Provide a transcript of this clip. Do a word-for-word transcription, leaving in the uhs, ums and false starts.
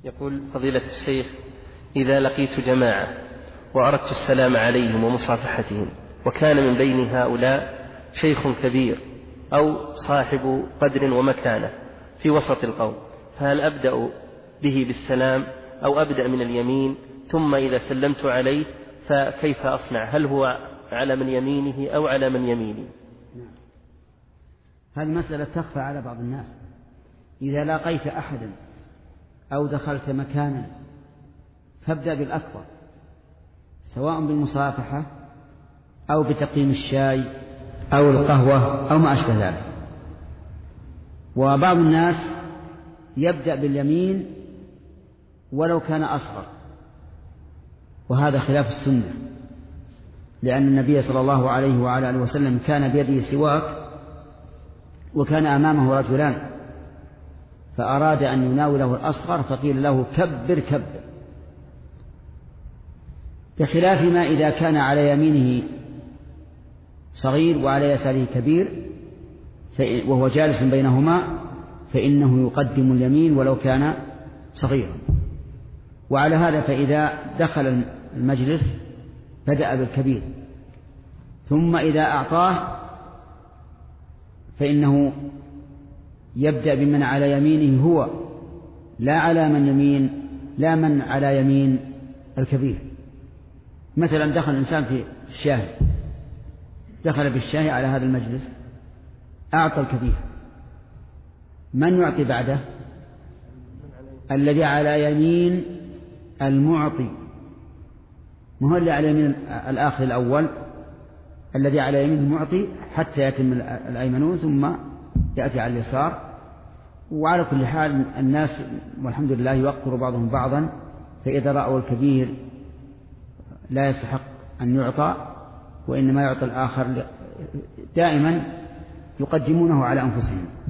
يقول فضيلة الشيخ: إذا لقيت جماعة وأردت السلام عليهم ومصافحتهم وكان من بين هؤلاء شيخ كبير أو صاحب قدر ومكانة في وسط القوم، فهل أبدأ به بالسلام أو أبدأ من اليمين؟ ثم إذا سلمت عليه فكيف أصنع؟ هل هو على من يمينه أو على من يميني؟ هذه مسألة تخفى على بعض الناس. إذا لاقيت أحدا أو دخلت مكانا فابدأ بالأكبر، سواء بالمصافحة أو بتقديم الشاي أو القهوة أو ما أشبه ذلك. وبعض الناس يبدأ باليمين ولو كان أصغر، وهذا خلاف السنة، لأن النبي صلى الله عليه وعلى آله وسلم كان بيده سواك وكان أمامه رجلان فأراد أن يناوله الأصغر فقيل له كبر كبر، بخلاف ما إذا كان على يمينه صغير وعلى يساره كبير وهو جالس بينهما فإنه يقدم اليمين ولو كان صغيرا. وعلى هذا فإذا دخل المجلس بدأ بالكبير، ثم إذا أعطاه فإنه يبدأ بمن على يمينه هو، لا على من يمين لا من على يمين الكبير. مثلا دخل الإنسان في الشاهي، دخل بالشاهي على هذا المجلس، أعطى الكبير، من يعطي بعده؟ الذي على يمين المعطي، ما هو اللي على يمين الآخر الأول، الذي على يمين المعطي حتى يتم الأيمنون ثم يأتي على اليسار. وعلى كل حال الناس والحمد لله يوقر بعضهم بعضا، فإذا رأوا الكبير لا يستحق أن يعطى وإنما يعطى الآخر، دائما يقدمونه على أنفسهم.